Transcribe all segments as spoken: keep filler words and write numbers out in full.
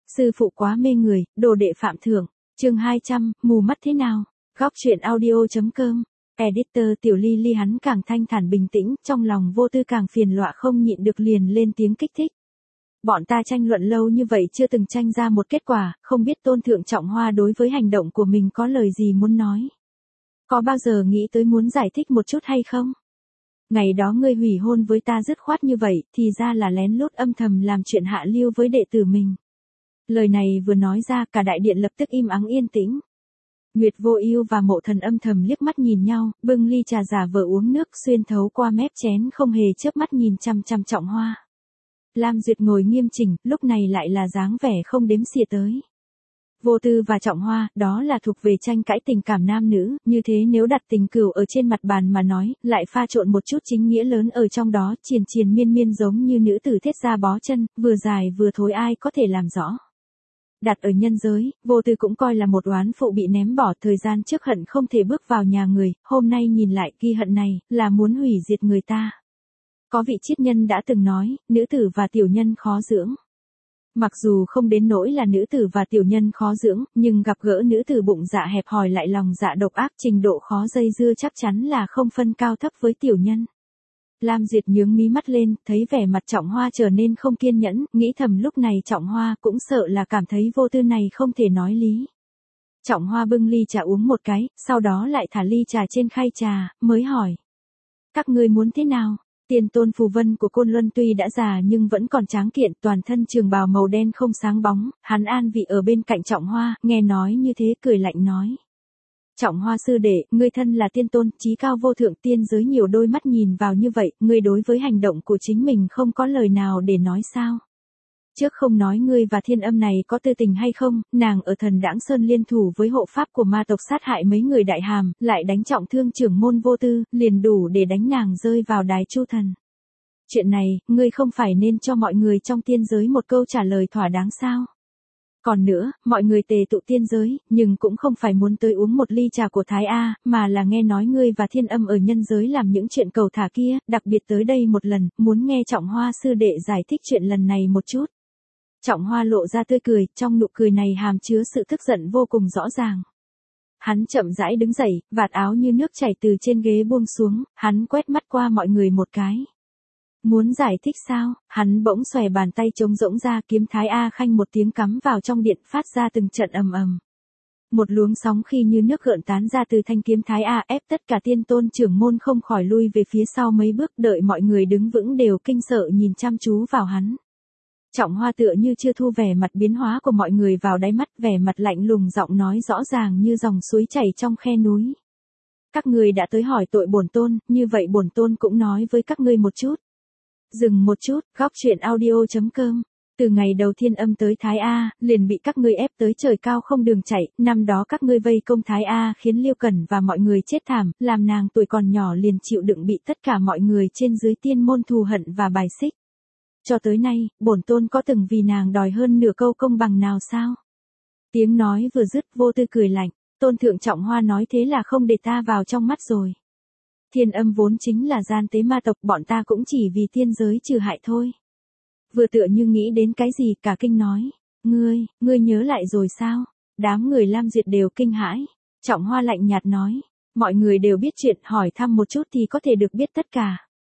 Sư phụ quá mê người, đồ đệ phạm thưởng, chương hai trăm, mù mắt thế nào? Góc truyện audio.com, editor Tiểu Ly Ly hắn càng thanh thản bình tĩnh, trong lòng vô tư càng phiền lọa không nhịn được liền lên tiếng kích thích. Bọn ta tranh luận lâu như vậy chưa từng tranh ra một kết quả, không biết Tôn Thượng Trọng Hoa đối với hành động của mình có lời gì muốn nói. Có bao giờ nghĩ tới muốn giải thích một chút hay không? Ngày đó ngươi hủy hôn với ta dứt khoát như vậy, thì ra là lén lút âm thầm làm chuyện hạ lưu với đệ tử mình. Lời này vừa nói ra, cả đại điện lập tức im ắng yên tĩnh. Nguyệt Vô Ưu và Mộ Thần âm thầm liếc mắt nhìn nhau, bưng ly trà giả vờ uống nước xuyên thấu qua mép chén không hề chớp mắt nhìn chằm chằm Trọng Hoa. Lam Duyệt ngồi nghiêm chỉnh, lúc này lại là dáng vẻ không đếm xỉa tới. Vô Tư và Trọng Hoa, đó là thuộc về tranh cãi tình cảm nam nữ, như thế nếu đặt tình cửu ở trên mặt bàn mà nói, lại pha trộn một chút chính nghĩa lớn ở trong đó, triền triền miên miên giống như nữ tử thết ra bó chân, vừa dài vừa thối ai có thể làm rõ. Đặt ở nhân giới, Vô Tư cũng coi là một oán phụ bị ném bỏ, thời gian trước hận không thể bước vào nhà người, hôm nay nhìn lại ghi hận này, là muốn hủy diệt người ta. Có vị triết nhân đã từng nói, nữ tử và tiểu nhân khó dưỡng. Mặc dù không đến nỗi là nữ tử và tiểu nhân khó dưỡng, nhưng gặp gỡ nữ tử bụng dạ hẹp hòi lại lòng dạ độc ác, trình độ khó dây dưa chắc chắn là không phân cao thấp với tiểu nhân. Lam Duyệt nhướng mí mắt lên, thấy vẻ mặt Trọng Hoa trở nên không kiên nhẫn, nghĩ thầm lúc này Trọng Hoa cũng sợ là cảm thấy Vô Tư này không thể nói lý. Trọng Hoa bưng ly trà uống một cái, sau đó lại thả ly trà trên khay trà, mới hỏi. Các ngươi muốn thế nào? Tiền Tôn Phù Vân của Côn Luân tuy đã già nhưng vẫn còn tráng kiện, toàn thân trường bào màu đen không sáng bóng, hắn an vị ở bên cạnh Trọng Hoa, nghe nói như thế cười lạnh nói. Trọng Hoa sư đệ, ngươi thân là tiên tôn, chí cao vô thượng, tiên giới nhiều đôi mắt nhìn vào như vậy, ngươi đối với hành động của chính mình không có lời nào để nói sao? Trước không nói ngươi và Thiên Âm này có tư tình hay không, nàng ở Thần Đãng Sơn liên thủ với hộ pháp của ma tộc sát hại mấy người đại hàm, lại đánh trọng thương trưởng môn Vô Tư, liền đủ để đánh nàng rơi vào đài Chu Thần. Chuyện này, ngươi không phải nên cho mọi người trong tiên giới một câu trả lời thỏa đáng sao? Còn nữa, mọi người tề tụ tiên giới, nhưng cũng không phải muốn tới uống một ly trà của Thái A, mà là nghe nói ngươi và Thiên Âm ở nhân giới làm những chuyện cầu thả kia, đặc biệt tới đây một lần, muốn nghe Trọng Hoa sư đệ giải thích chuyện lần này một chút. Trọng Hoa lộ ra tươi cười, trong nụ cười này hàm chứa sự tức giận vô cùng rõ ràng. Hắn chậm rãi đứng dậy, vạt áo như nước chảy từ trên ghế buông xuống, hắn quét mắt qua mọi người một cái. Muốn giải thích sao? Hắn bỗng xòe bàn tay trống rỗng ra, kiếm Thái A Khanh một tiếng cắm vào trong điện, phát ra từng trận ầm ầm. Một luồng sóng khi như nước gợn tán ra từ thanh kiếm Thái A, ép tất cả tiên tôn trưởng môn không khỏi lui về phía sau mấy bước, đợi mọi người đứng vững đều kinh sợ nhìn chăm chú vào hắn. Trọng Hoa tựa như chưa thu vẻ mặt biến hóa của mọi người vào đáy mắt, vẻ mặt lạnh lùng, giọng nói rõ ràng như dòng suối chảy trong khe núi. Các ngươi đã tới hỏi tội bổn tôn, như vậy bổn tôn cũng nói với các ngươi một chút. Dừng một chút, góc truyện audio.com. Từ ngày đầu Thiên Âm tới Thái A, liền bị các ngươi ép tới trời cao không đường chạy, năm đó các ngươi vây công Thái A khiến Liêu Cẩn và mọi người chết thảm, làm nàng tuổi còn nhỏ liền chịu đựng bị tất cả mọi người trên dưới tiên môn thù hận và bài xích. Cho tới nay, bổn tôn có từng vì nàng đòi hơn nửa câu công bằng nào sao? Tiếng nói vừa dứt, Vô Tư cười lạnh, Tôn Thượng Trọng Hoa nói thế là không để ta vào trong mắt rồi. Thiên Âm vốn chính là gian tế ma tộc, bọn ta cũng chỉ vì tiên giới trừ hại thôi. Vừa tựa như nghĩ đến cái gì, cả kinh nói, ngươi, ngươi nhớ lại rồi sao? Đám người Lam Duyệt đều kinh hãi. Trọng Hoa lạnh nhạt nói, mọi người đều biết chuyện, hỏi thăm một chút thì có thể được biết tất cả.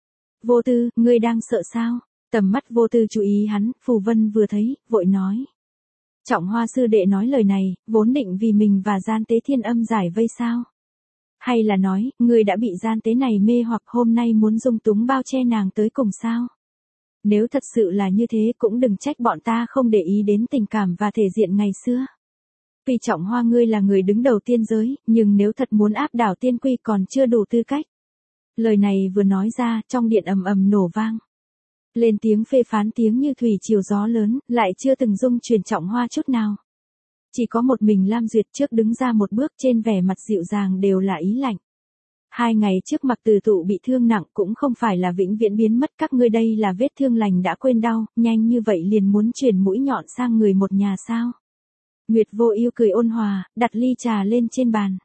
Vô Tư, ngươi đang sợ sao? Tầm mắt Vô Tư chú ý hắn, Phù Vân vừa thấy, vội nói. Trọng Hoa sư đệ nói lời này, vốn định vì mình và gian tế Thiên Âm giải vây sao? Hay là nói, ngươi đã bị gian tế này mê hoặc hôm nay muốn dung túng bao che nàng tới cùng sao? Nếu thật sự là như thế cũng đừng trách bọn ta không để ý đến tình cảm và thể diện ngày xưa. Vì Trọng Hoa ngươi là người đứng đầu tiên giới, nhưng nếu thật muốn áp đảo tiên quy còn chưa đủ tư cách. Lời này vừa nói ra, trong điện ầm ầm nổ vang. Lên tiếng phê phán tiếng như thủy triều gió lớn, lại chưa từng dung truyền Trọng Hoa chút nào. Chỉ có một mình Lam Duyệt trước đứng ra một bước, trên vẻ mặt dịu dàng đều là ý lạnh. Hai ngày trước Mặc Từ Tụ bị thương nặng cũng không phải là vĩnh viễn biến mất, các ngươi đây là vết thương lành đã quên đau, nhanh như vậy liền muốn truyền mũi nhọn sang người một nhà sao? Nguyệt Vô Ưu cười ôn hòa, đặt ly trà lên trên bàn.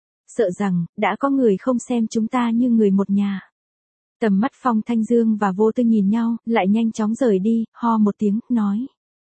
Sợ rằng, đã có người không xem chúng ta như người một nhà. Tầm mắt Phong Thanh Dương và Vô Tư nhìn nhau, lại nhanh chóng rời đi, ho một tiếng, nói.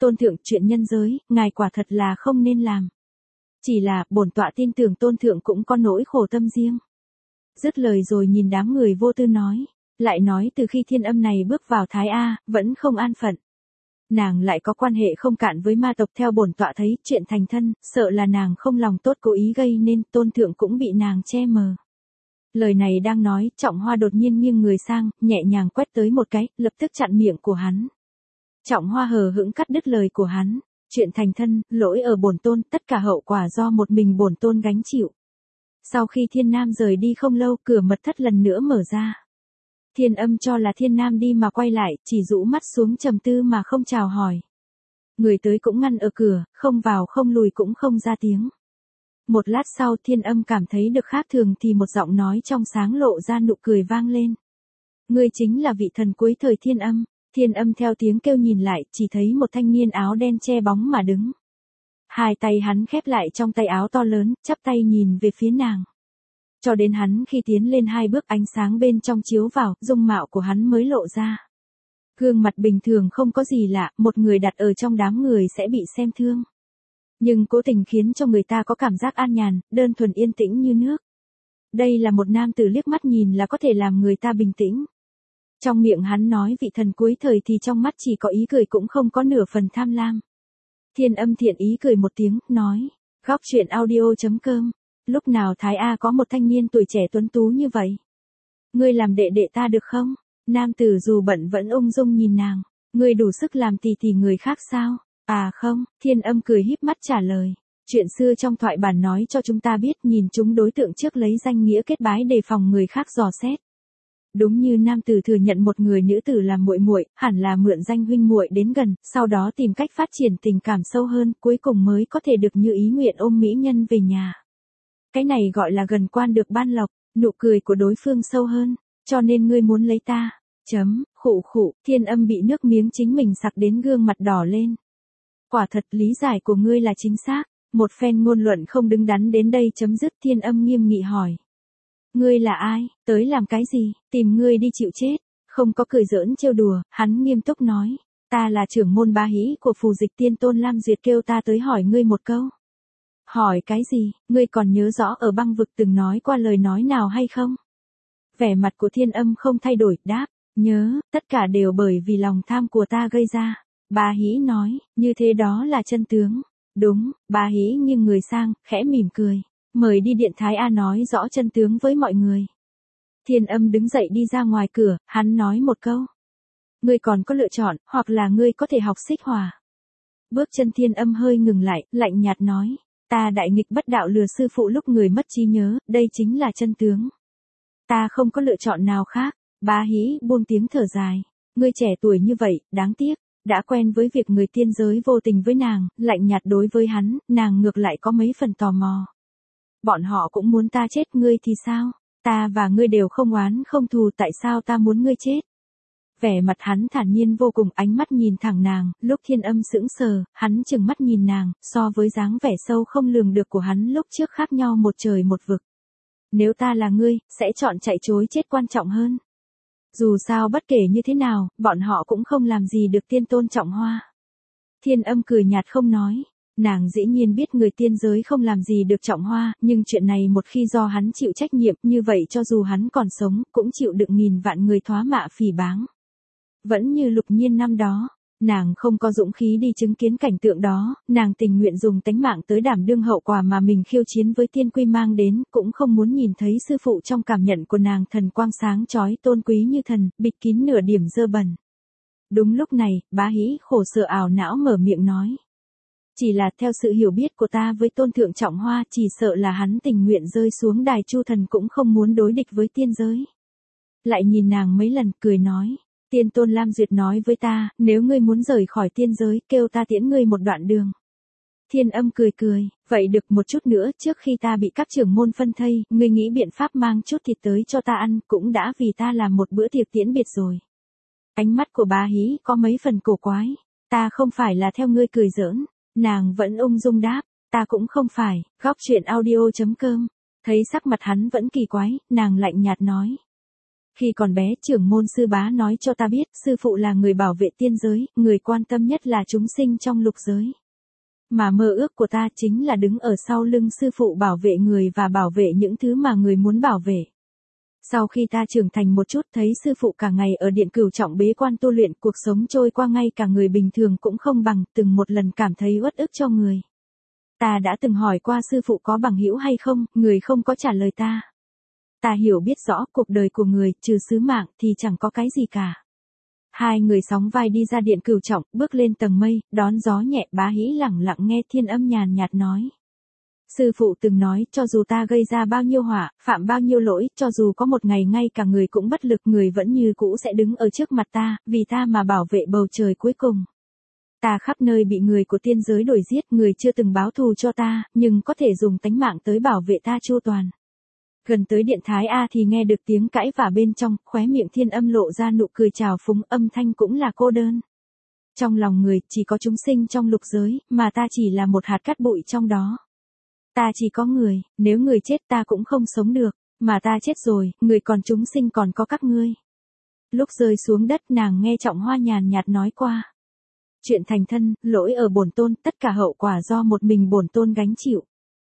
Tôn thượng, chuyện nhân giới, ngài quả thật là không nên làm. Chỉ là, bổn tọa tin tưởng tôn thượng cũng có nỗi khổ tâm riêng. Dứt lời rồi nhìn đám người vô tư nói, lại nói từ khi Thiên Âm này bước vào Thái A, vẫn không an phận. Nàng lại có quan hệ không cạn với ma tộc, theo bổn tọa thấy, chuyện thành thân, sợ là nàng không lòng tốt cố ý gây nên, tôn thượng cũng bị nàng che mờ. Lời này đang nói, Trọng Hoa đột nhiên nghiêng người sang, nhẹ nhàng quét tới một cái, lập tức chặn miệng của hắn. Trọng Hoa hờ hững cắt đứt lời của hắn, chuyện thành thân, lỗi ở bổn tôn, tất cả hậu quả do một mình bổn tôn gánh chịu. Sau khi Thiên Nam rời đi không lâu, cửa mật thất lần nữa mở ra. Thiên Âm cho là Thiên Nam đi mà quay lại, chỉ rũ mắt xuống trầm tư mà không chào hỏi. Người tới cũng ngăn ở cửa, không vào không lùi cũng không ra tiếng. Một lát sau Thiên Âm cảm thấy được khác thường thì một giọng nói trong sáng lộ ra nụ cười vang lên. Ngươi chính là vị thần cuối thời Thiên Âm. Thiên Âm theo tiếng kêu nhìn lại, chỉ thấy một thanh niên áo đen che bóng mà đứng. Hai tay hắn khép lại trong tay áo to lớn, chắp tay nhìn về phía nàng. Cho đến hắn khi tiến lên hai bước, ánh sáng bên trong chiếu vào, dung mạo của hắn mới lộ ra. Gương mặt bình thường không có gì lạ, một người đặt ở trong đám người sẽ bị xem thương. Nhưng cố tình khiến cho người ta có cảm giác an nhàn, đơn thuần yên tĩnh như nước. Đây là một nam tử liếc mắt nhìn là có thể làm người ta bình tĩnh. Trong miệng hắn nói vị thần cuối thời thì trong mắt chỉ có ý cười cũng không có nửa phần tham lam. Thiên Âm thiện ý cười một tiếng, nói, góc truyện audio chấm com, lúc nào Thái A có một thanh niên tuổi trẻ tuấn tú như vậy? Ngươi làm đệ đệ ta được không? Nam tử dù bận vẫn ung dung nhìn nàng, ngươi đủ sức làm tỷ tỷ người khác sao? À không, Thiên Âm cười híp mắt trả lời, chuyện xưa trong thoại bản nói cho chúng ta biết nhìn chúng đối tượng trước lấy danh nghĩa kết bái đề phòng người khác dò xét. Đúng như nam tử thừa nhận một người nữ tử làm muội muội, hẳn là mượn danh huynh muội đến gần, sau đó tìm cách phát triển tình cảm sâu hơn, cuối cùng mới có thể được như ý nguyện ôm mỹ nhân về nhà. Cái này gọi là gần quan được ban lộc, nụ cười của đối phương sâu hơn, cho nên ngươi muốn lấy ta. Chấm, khụ khụ, Thiên Âm bị nước miếng chính mình sặc đến gương mặt đỏ lên. Quả thật lý giải của ngươi là chính xác, một phen ngôn luận không đứng đắn đến đây chấm dứt. Thiên Âm nghiêm nghị hỏi. Ngươi là ai, tới làm cái gì, tìm ngươi đi chịu chết, không có cười giỡn trêu đùa, hắn nghiêm túc nói, ta là trưởng môn Bá Hí của phù dịch tiên tôn Lam Duyệt kêu ta tới hỏi ngươi một câu. Hỏi cái gì, ngươi còn nhớ rõ ở băng vực từng nói qua lời nói nào hay không? Vẻ mặt của Thiên Âm không thay đổi, đáp, nhớ, tất cả đều bởi vì lòng tham của ta gây ra. Bá Hí nói, như thế đó là chân tướng. Đúng, Bá Hí nghiêng người sang, khẽ mỉm cười. Mời đi điện Thái A nói rõ chân tướng với mọi người. Thiên Âm đứng dậy đi ra ngoài cửa, hắn nói một câu. Ngươi còn có lựa chọn, hoặc là ngươi có thể học xích hỏa. Bước chân Thiên Âm hơi ngừng lại, lạnh nhạt nói. Ta đại nghịch bất đạo lừa sư phụ lúc người mất trí nhớ, đây chính là chân tướng. Ta không có lựa chọn nào khác. Bá Hí buông tiếng thở dài. Ngươi trẻ tuổi như vậy, đáng tiếc. Đã quen với việc người tiên giới vô tình với nàng, lạnh nhạt đối với hắn, nàng ngược lại có mấy phần tò mò. Bọn họ cũng muốn ta chết, ngươi thì sao? Ta và ngươi đều không oán không thù, tại sao ta muốn ngươi chết? Vẻ mặt hắn thản nhiên vô cùng, ánh mắt nhìn thẳng nàng, lúc Thiên Âm sững sờ, hắn chừng mắt nhìn nàng, so với dáng vẻ sâu không lường được của hắn lúc trước khác nhau một trời một vực. Nếu ta là ngươi, sẽ chọn chạy trối chết quan trọng hơn. Dù sao bất kể như thế nào, bọn họ cũng không làm gì được tiên tôn Trọng Hoa. Thiên Âm cười nhạt không nói. Nàng dĩ nhiên biết người tiên giới không làm gì được Trọng Hoa, nhưng chuyện này một khi do hắn chịu trách nhiệm, như vậy cho dù hắn còn sống, cũng chịu đựng nghìn vạn người thoá mạ phỉ báng. Vẫn như Lục Nhiên năm đó, nàng không có dũng khí đi chứng kiến cảnh tượng đó, nàng tình nguyện dùng tánh mạng tới đảm đương hậu quả mà mình khiêu chiến với tiên quy mang đến, cũng không muốn nhìn thấy sư phụ trong cảm nhận của nàng thần quang sáng chói tôn quý như thần, bịt kín nửa điểm dơ bẩn. Đúng lúc này, Bá Hí khổ sở ảo não mở miệng nói. Chỉ là theo sự hiểu biết của ta với tôn thượng Trọng Hoa, chỉ sợ là hắn tình nguyện rơi xuống đài chu thần cũng không muốn đối địch với tiên giới. Lại nhìn nàng mấy lần, cười nói, tiên tôn Lam Duyệt nói với ta, nếu ngươi muốn rời khỏi tiên giới, kêu ta tiễn ngươi một đoạn đường. Thiên Âm cười cười, vậy được, một chút nữa, trước khi ta bị các trưởng môn phân thây, ngươi nghĩ biện pháp mang chút thịt tới cho ta ăn, cũng đã vì ta làm một bữa tiệc tiễn biệt rồi. Ánh mắt của Bá Hí có mấy phần cổ quái, ta không phải là theo ngươi cười giỡn. Nàng vẫn ung dung đáp, ta cũng không phải. Góc truyện audio chấm com. Thấy sắc mặt hắn vẫn kỳ quái, nàng lạnh nhạt nói. Khi còn bé trưởng môn sư bá nói cho ta biết, sư phụ là người bảo vệ tiên giới, người quan tâm nhất là chúng sinh trong lục giới. Mà mơ ước của ta chính là đứng ở sau lưng sư phụ bảo vệ người và bảo vệ những thứ mà người muốn bảo vệ. Sau khi ta trưởng thành một chút thấy sư phụ cả ngày ở điện cửu trọng bế quan tu luyện, cuộc sống trôi qua ngay cả người bình thường cũng không bằng, từng một lần cảm thấy uất ức cho người. Ta đã từng hỏi qua sư phụ có bằng hữu hay không, người không có trả lời ta. Ta hiểu biết rõ cuộc đời của người, trừ sứ mạng thì chẳng có cái gì cả. Hai người sóng vai đi ra điện cửu trọng, bước lên tầng mây, đón gió nhẹ. Bá Hĩ lẳng lặng nghe Thiên Âm nhàn nhạt nói. Sư phụ từng nói, cho dù ta gây ra bao nhiêu họa, phạm bao nhiêu lỗi, cho dù có một ngày ngay cả người cũng bất lực, người vẫn như cũ sẽ đứng ở trước mặt ta, vì ta mà bảo vệ bầu trời cuối cùng. Ta khắp nơi bị người của tiên giới đuổi giết, người chưa từng báo thù cho ta, nhưng có thể dùng tánh mạng tới bảo vệ ta chu toàn. Gần tới điện Thái A thì nghe được tiếng cãi vả bên trong, khóe miệng Thiên Âm lộ ra nụ cười trào phúng, âm thanh cũng là cô đơn. Trong lòng người, chỉ có chúng sinh trong lục giới, mà ta chỉ là một hạt cát bụi trong đó. Ta chỉ có người, nếu người chết ta cũng không sống được, mà ta chết rồi, người còn chúng sinh còn có các ngươi. Lúc rơi xuống đất nàng nghe Trọng Hoa nhàn nhạt nói qua. Chuyện thành thân, lỗi ở bổn tôn, tất cả hậu quả do một mình bổn tôn gánh chịu.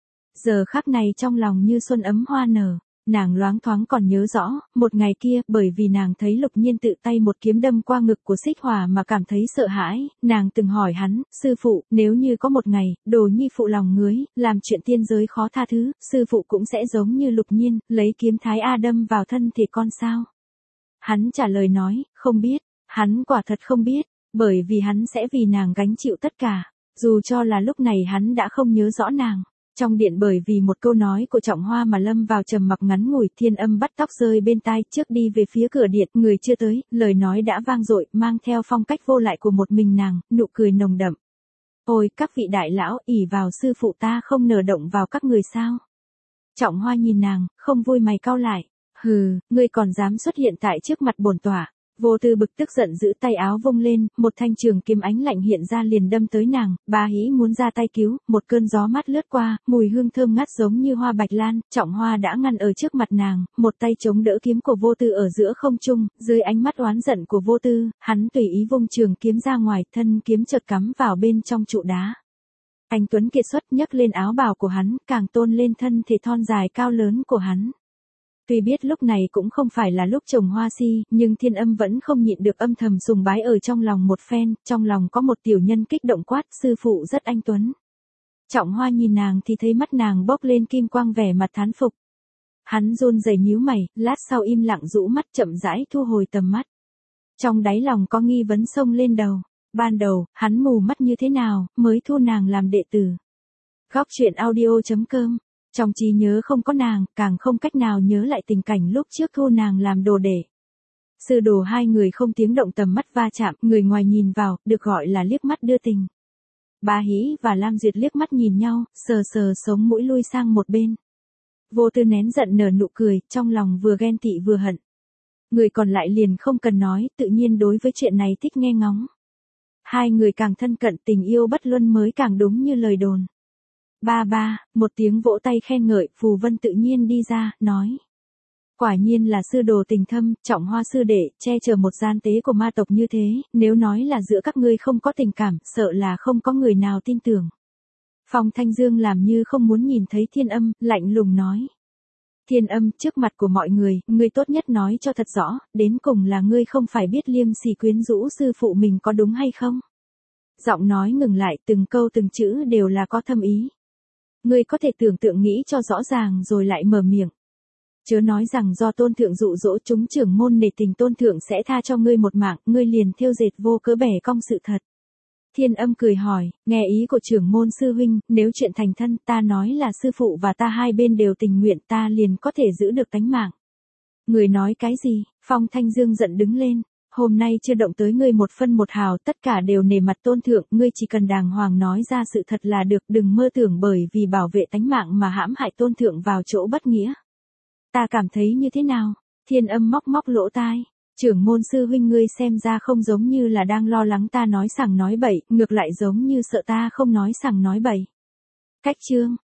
Giờ khắc này trong lòng như xuân ấm hoa nở, nàng loáng thoáng còn nhớ rõ, một ngày kia, bởi vì nàng thấy Lục Nhiên tự tay một kiếm đâm qua ngực của Xích Hỏa mà cảm thấy sợ hãi, nàng từng hỏi hắn, sư phụ, nếu như có một ngày, Đồ Nhi phụ lòng ngưới, làm chuyện tiên giới khó tha thứ, sư phụ cũng sẽ giống như Lục Nhiên, lấy kiếm Thái A đâm vào thân thể con sao? Hắn trả lời nói, không biết, hắn quả thật không biết, bởi vì hắn sẽ vì nàng gánh chịu tất cả, dù cho là lúc này hắn đã không nhớ rõ nàng. Trong điện bởi vì một câu nói của Trọng Hoa mà lâm vào trầm mặc ngắn ngủi, Thiên Âm bắt tóc rơi bên tai, trước đi về phía cửa điện, người chưa tới, lời nói đã vang dội, mang theo phong cách vô lại của một mình nàng, nụ cười nồng đậm. Ôi, các vị đại lão, ỷ vào sư phụ ta không nở động vào các người sao? Trọng Hoa nhìn nàng, không vui mày cau lại, hừ, ngươi còn dám xuất hiện tại trước mặt bổn tọa. Vô Tư bực tức giận giữ tay áo vung lên, một thanh trường kiếm ánh lạnh hiện ra liền đâm tới nàng, Bá Hĩ muốn ra tay cứu, một cơn gió mát lướt qua, mùi hương thơm ngát giống như hoa bạch lan, Trọng Hoa đã ngăn ở trước mặt nàng, một tay chống đỡ kiếm của Vô Tư ở giữa không trung, dưới ánh mắt oán giận của Vô Tư, hắn tùy ý vung trường kiếm ra ngoài, thân kiếm chợt cắm vào bên trong trụ đá. Anh tuấn kiệt xuất nhấc lên áo bào của hắn, càng tôn lên thân thể thon dài cao lớn của hắn. Tuy biết lúc này cũng không phải là lúc trồng hoa si, nhưng Thiên Âm vẫn không nhịn được âm thầm sùng bái ở trong lòng một phen, trong lòng có một tiểu nhân kích động quát, sư phụ rất anh tuấn. Trọng Hoa nhìn nàng thì thấy mắt nàng bốc lên kim quang, vẻ mặt thán phục. Hắn run rẩy nhíu mày, lát sau im lặng rũ mắt chậm rãi thu hồi tầm mắt. Trong đáy lòng có nghi vấn xông lên đầu, ban đầu, hắn mù mắt như thế nào, mới thu nàng làm đệ tử. Góc truyện audio chấm com. Trong trí nhớ không có nàng, càng không cách nào nhớ lại tình cảnh lúc trước thu nàng làm đồ đệ. Sư đồ hai người không tiếng động tầm mắt va chạm, người ngoài nhìn vào, được gọi là liếc mắt đưa tình. Bá Hĩ và Lam Duyệt liếc mắt nhìn nhau, sờ sờ sống mũi lui sang một bên. Vô Tư nén giận nở nụ cười, trong lòng vừa ghen tị vừa hận. Người còn lại liền không cần nói, tự nhiên đối với chuyện này thích nghe ngóng. Hai người càng thân cận, tình yêu bất luân mới càng đúng như lời đồn. Ba ba, một tiếng vỗ tay khen ngợi, Phù Vân tự nhiên đi ra, nói. Quả nhiên là sư đồ tình thâm, Trọng Hoa sư đệ, che chở một gian tế của ma tộc như thế, nếu nói là giữa các ngươi không có tình cảm, sợ là không có người nào tin tưởng. Phong Thanh Dương làm như không muốn nhìn thấy Thiên Âm, lạnh lùng nói. Thiên Âm, trước mặt của mọi người, ngươi tốt nhất nói cho thật rõ, đến cùng là ngươi không phải biết liêm sỉ quyến rũ sư phụ mình có đúng hay không? Giọng nói ngừng lại, từng câu từng chữ đều là có thâm ý. Ngươi có thể tưởng tượng nghĩ cho rõ ràng rồi lại mở miệng. Chớ nói rằng do tôn thượng dụ dỗ chúng trưởng môn nể tình tôn thượng sẽ tha cho ngươi một mạng, ngươi liền thêu dệt vô cớ bẻ cong sự thật. Thiên Âm cười hỏi, nghe ý của trưởng môn sư huynh, nếu chuyện thành thân ta nói là sư phụ và ta hai bên đều tình nguyện ta liền có thể giữ được tánh mạng. Người nói cái gì? Phong Thanh Dương giận đứng lên. Hôm nay chưa động tới ngươi một phân một hào, tất cả đều nể mặt tôn thượng, ngươi chỉ cần đàng hoàng nói ra sự thật là được, đừng mơ tưởng bởi vì bảo vệ tánh mạng mà hãm hại tôn thượng vào chỗ bất nghĩa. Ta cảm thấy như thế nào? Thiên Âm móc móc lỗ tai. Trưởng môn sư huynh ngươi xem ra không giống như là đang lo lắng ta nói sằng nói bậy, ngược lại giống như sợ ta không nói sằng nói bậy. Cách chương.